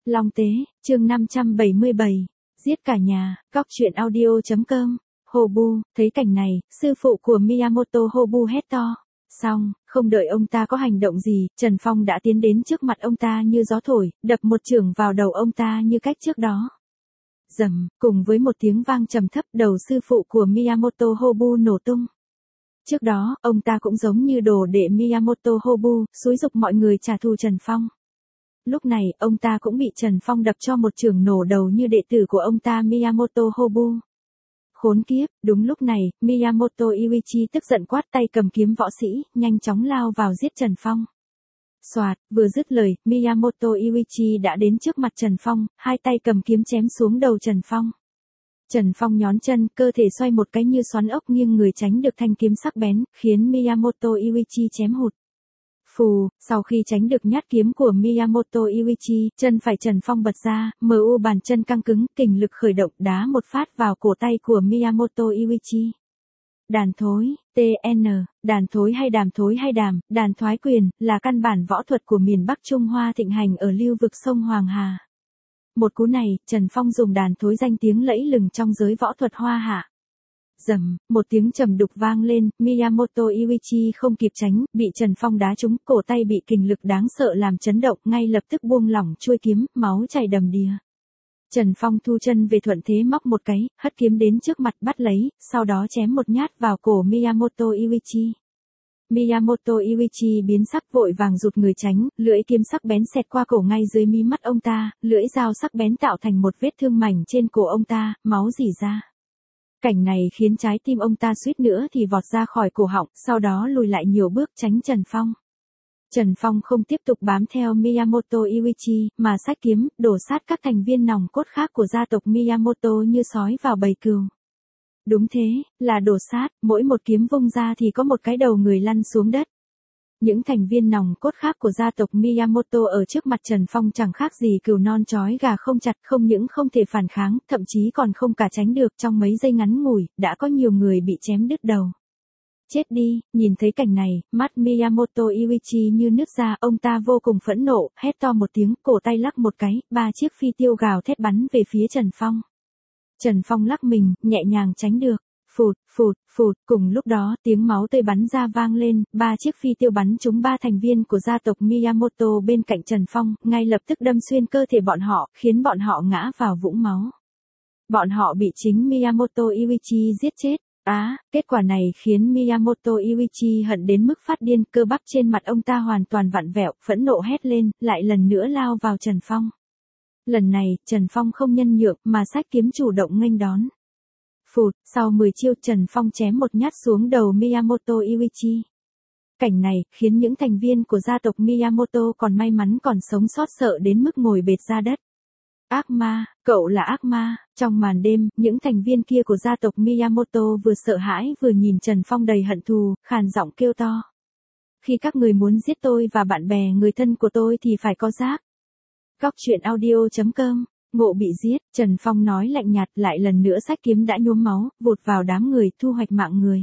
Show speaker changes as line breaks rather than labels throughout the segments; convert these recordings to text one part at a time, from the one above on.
Long Tế, chương 577, giết cả nhà, cóc truyện audio.com. Hobu, thấy cảnh này, sư phụ của Miyamoto Hobu hét to. Xong, không đợi ông ta có hành động gì, Trần Phong đã tiến đến trước mặt ông ta như gió thổi, đập một chưởng vào đầu ông ta như cách trước đó. Rầm, cùng với một tiếng vang trầm thấp, đầu sư phụ của Miyamoto Hobu nổ tung. Trước đó, ông ta cũng giống như đồ đệ Miyamoto Hobu, xúi giục mọi người trả thù Trần Phong. Lúc này, ông ta cũng bị Trần Phong đập cho một chưởng nổ đầu như đệ tử của ông ta Miyamoto Hobu. Khốn kiếp, đúng lúc này, Miyamoto Iichi tức giận quát tay cầm kiếm võ sĩ, nhanh chóng lao vào giết Trần Phong. Soạt, vừa dứt lời, Miyamoto Iichi đã đến trước mặt Trần Phong, hai tay cầm kiếm chém xuống đầu Trần Phong. Trần Phong nhón chân, cơ thể xoay một cái như xoắn ốc nghiêng người tránh được thanh kiếm sắc bén, khiến Miyamoto Iichi chém hụt. Phù, sau khi tránh được nhát kiếm của Miyamoto Iichi, chân phải Trần Phong bật ra, bàn chân căng cứng, kình lực khởi động đá một phát vào cổ tay của Miyamoto Iichi. Đàn thối, TN, đàn thối hay đàm, đàn thoái quyền, là căn bản võ thuật của miền Bắc Trung Hoa thịnh hành ở lưu vực sông Hoàng Hà. Một cú này, Trần Phong dùng đàn thối danh tiếng lẫy lừng trong giới võ thuật Hoa Hạ. Rầm, một tiếng trầm đục vang lên, Miyamoto Iichi không kịp tránh, bị Trần Phong đá trúng, cổ tay bị kình lực đáng sợ làm chấn động, ngay lập tức buông lỏng chuôi kiếm, máu chảy đầm đìa. Trần Phong thu chân về thuận thế móc một cái, hất kiếm đến trước mặt bắt lấy, sau đó chém một nhát vào cổ Miyamoto Iichi. Miyamoto Iichi biến sắc vội vàng rụt người tránh, lưỡi kiếm sắc bén xẹt qua cổ ngay dưới mí mắt ông ta, lưỡi dao sắc bén tạo thành một vết thương mảnh trên cổ ông ta, máu rỉ ra. Cảnh này khiến trái tim ông ta suýt nữa thì vọt ra khỏi cổ họng, sau đó lùi lại nhiều bước tránh Trần Phong. Trần Phong không tiếp tục bám theo Miyamoto Iichi, mà xách kiếm, đổ sát các thành viên nòng cốt khác của gia tộc Miyamoto như sói vào bầy cừu. Đúng thế, là đổ sát, mỗi một kiếm vung ra thì có một cái đầu người lăn xuống đất. Những thành viên nòng cốt khác của gia tộc Miyamoto ở trước mặt Trần Phong chẳng khác gì cừu non trói gà không chặt, không những không thể phản kháng, thậm chí còn không cả tránh được, trong mấy giây ngắn ngủi, đã có nhiều người bị chém đứt đầu. Chết đi, nhìn thấy cảnh này, mắt Miyamoto Iichi như nứt ra, ông ta vô cùng phẫn nộ, hét to một tiếng, cổ tay lắc một cái, 3 chiếc phi tiêu gào thét bắn về phía Trần Phong. Trần Phong lắc mình, nhẹ nhàng tránh được. Phụt, phụt, phụt, cùng lúc đó tiếng máu tươi bắn ra vang lên, 3 chiếc phi tiêu bắn trúng 3 thành viên của gia tộc Miyamoto bên cạnh Trần Phong, ngay lập tức đâm xuyên cơ thể bọn họ, khiến bọn họ ngã vào vũng máu. Bọn họ bị chính Miyamoto Iichi giết chết. Kết quả này khiến Miyamoto Iichi hận đến mức phát điên, cơ bắp trên mặt ông ta hoàn toàn vặn vẹo, phẫn nộ hét lên, lại lần nữa lao vào Trần Phong. Lần này, Trần Phong không nhân nhượng, mà xách kiếm chủ động nghênh đón. Phụt, sau 10 chiêu Trần Phong chém một nhát xuống đầu Miyamoto Iichi. Cảnh này, khiến những thành viên của gia tộc Miyamoto còn may mắn còn sống sót sợ đến mức ngồi bệt ra đất. Ác ma, cậu là ác ma. Trong màn đêm, những thành viên kia của gia tộc Miyamoto vừa sợ hãi vừa nhìn Trần Phong đầy hận thù, khàn giọng kêu to. Khi các người muốn giết tôi và bạn bè người thân của tôi thì phải có giáp. Cóc truyện audio.com. Ngộ bị giết, Trần Phong nói lạnh nhạt, lại lần nữa xách kiếm đã nhuốm máu, vụt vào đám người, thu hoạch mạng người.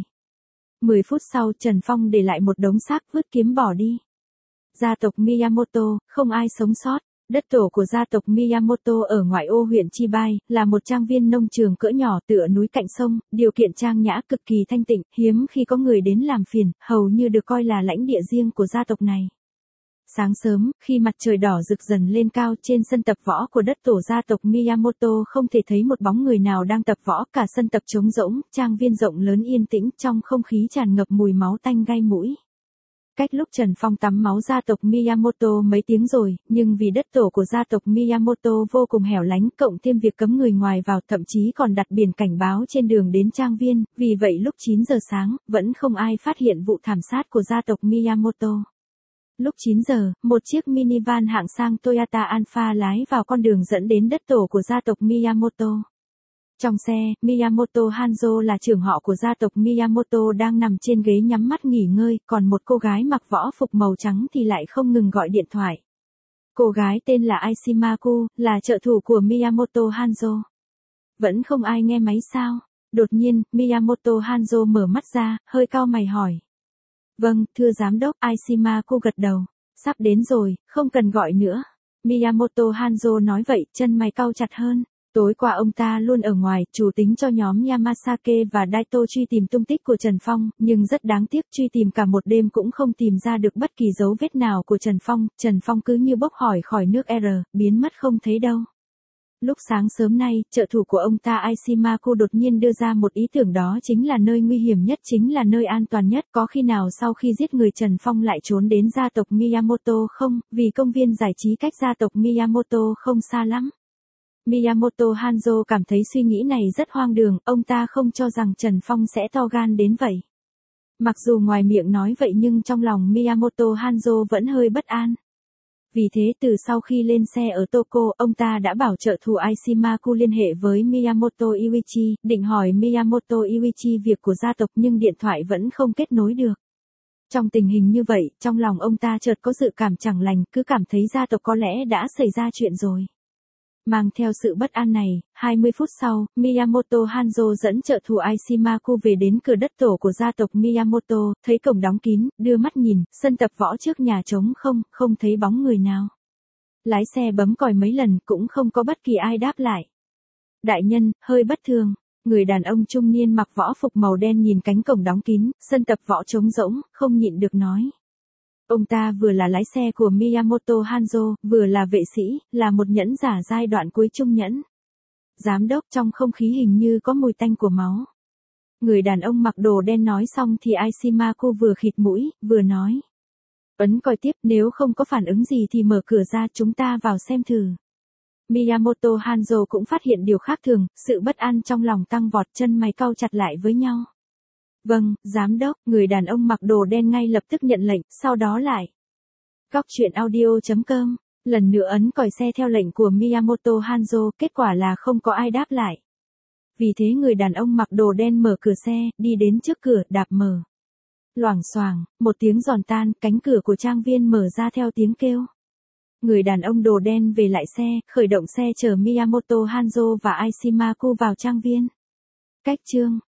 10 phút sau, Trần Phong để lại một đống xác, vứt kiếm bỏ đi. Gia tộc Miyamoto, không ai sống sót. Đất tổ của gia tộc Miyamoto ở ngoại ô huyện Chibai, là một trang viên nông trường cỡ nhỏ tựa núi cạnh sông, điều kiện trang nhã cực kỳ thanh tịnh, hiếm khi có người đến làm phiền, hầu như được coi là lãnh địa riêng của gia tộc này. Sáng sớm, khi mặt trời đỏ rực dần lên cao trên sân tập võ của đất tổ gia tộc Miyamoto không thể thấy một bóng người nào đang tập võ, cả sân tập trống rỗng, trang viên rộng lớn yên tĩnh, trong không khí tràn ngập mùi máu tanh gai mũi. Cách lúc Trần Phong tắm máu gia tộc Miyamoto mấy tiếng rồi, nhưng vì đất tổ của gia tộc Miyamoto vô cùng hẻo lánh, cộng thêm việc cấm người ngoài vào, thậm chí còn đặt biển cảnh báo trên đường đến trang viên, vì vậy lúc 9 giờ sáng, vẫn không ai phát hiện vụ thảm sát của gia tộc Miyamoto. Lúc 9 giờ, một chiếc minivan hạng sang Toyota Alpha lái vào con đường dẫn đến đất tổ của gia tộc Miyamoto. Trong xe, Miyamoto Hanzo là trưởng họ của gia tộc Miyamoto đang nằm trên ghế nhắm mắt nghỉ ngơi, còn một cô gái mặc võ phục màu trắng thì lại không ngừng gọi điện thoại. Cô gái tên là Aishimaku, là trợ thủ của Miyamoto Hanzo. Vẫn không ai nghe máy sao? Đột nhiên, Miyamoto Hanzo mở mắt ra, hơi cau mày hỏi. Vâng, thưa giám đốc, Aishimaku gật đầu. Sắp đến rồi, không cần gọi nữa. Miyamoto Hanzo nói vậy, chân mày cau chặt hơn. Tối qua ông ta luôn ở ngoài, chủ tính cho nhóm Yamasake và Daito truy tìm tung tích của Trần Phong, nhưng rất đáng tiếc truy tìm cả một đêm cũng không tìm ra được bất kỳ dấu vết nào của Trần Phong cứ như bốc hỏi khỏi nước biến mất không thấy đâu. Lúc sáng sớm nay, trợ thủ của ông ta Aishimaku đột nhiên đưa ra một ý tưởng, đó chính là nơi nguy hiểm nhất chính là nơi an toàn nhất, có khi nào sau khi giết người Trần Phong lại trốn đến gia tộc Miyamoto không, vì công viên giải trí cách gia tộc Miyamoto không xa lắm. Miyamoto Hanzo cảm thấy suy nghĩ này rất hoang đường, ông ta không cho rằng Trần Phong sẽ to gan đến vậy. Mặc dù ngoài miệng nói vậy nhưng trong lòng Miyamoto Hanzo vẫn hơi bất an. Vì thế từ sau khi lên xe ở Toko, ông ta đã bảo trợ thủ Aishimaku liên hệ với Miyamoto Yuichi, định hỏi Miyamoto Yuichi việc của gia tộc nhưng điện thoại vẫn không kết nối được. Trong tình hình như vậy, trong lòng ông ta chợt có dự cảm chẳng lành, cứ cảm thấy gia tộc có lẽ đã xảy ra chuyện rồi. Mang theo sự bất an này, 20 phút sau, Miyamoto Hanzo dẫn trợ thủ Aishimaku về đến cửa đất tổ của gia tộc Miyamoto, thấy cổng đóng kín, đưa mắt nhìn, sân tập võ trước nhà trống không thấy bóng người nào. Lái xe bấm còi mấy lần cũng không có bất kỳ ai đáp lại. Đại nhân, hơi bất thường. Người đàn ông trung niên mặc võ phục màu đen nhìn cánh cổng đóng kín, sân tập võ trống rỗng, không nhịn được nói. Ông ta vừa là lái xe của Miyamoto Hanzo, vừa là vệ sĩ, là một nhẫn giả giai đoạn cuối trung nhẫn. Giám đốc, trong không khí hình như có mùi tanh của máu. Người đàn ông mặc đồ đen nói xong thì Aishimaku vừa khịt mũi, vừa nói. Ấn còi tiếp, nếu không có phản ứng gì thì mở cửa ra, chúng ta vào xem thử. Miyamoto Hanzo cũng phát hiện điều khác thường, sự bất an trong lòng tăng vọt, chân mày cau chặt lại với nhau. Vâng, giám đốc, người đàn ông mặc đồ đen ngay lập tức nhận lệnh, sau đó lại. Góc truyện audio.com, lần nữa ấn còi xe theo lệnh của Miyamoto Hanzo, kết quả là không có ai đáp lại. Vì thế người đàn ông mặc đồ đen mở cửa xe, đi đến trước cửa, đạp mở. Loảng xoảng, một tiếng giòn tan, cánh cửa của trang viên mở ra theo tiếng kêu. Người đàn ông đồ đen về lại xe, khởi động xe chở Miyamoto Hanzo và Aishimaku vào trang viên. Cách chương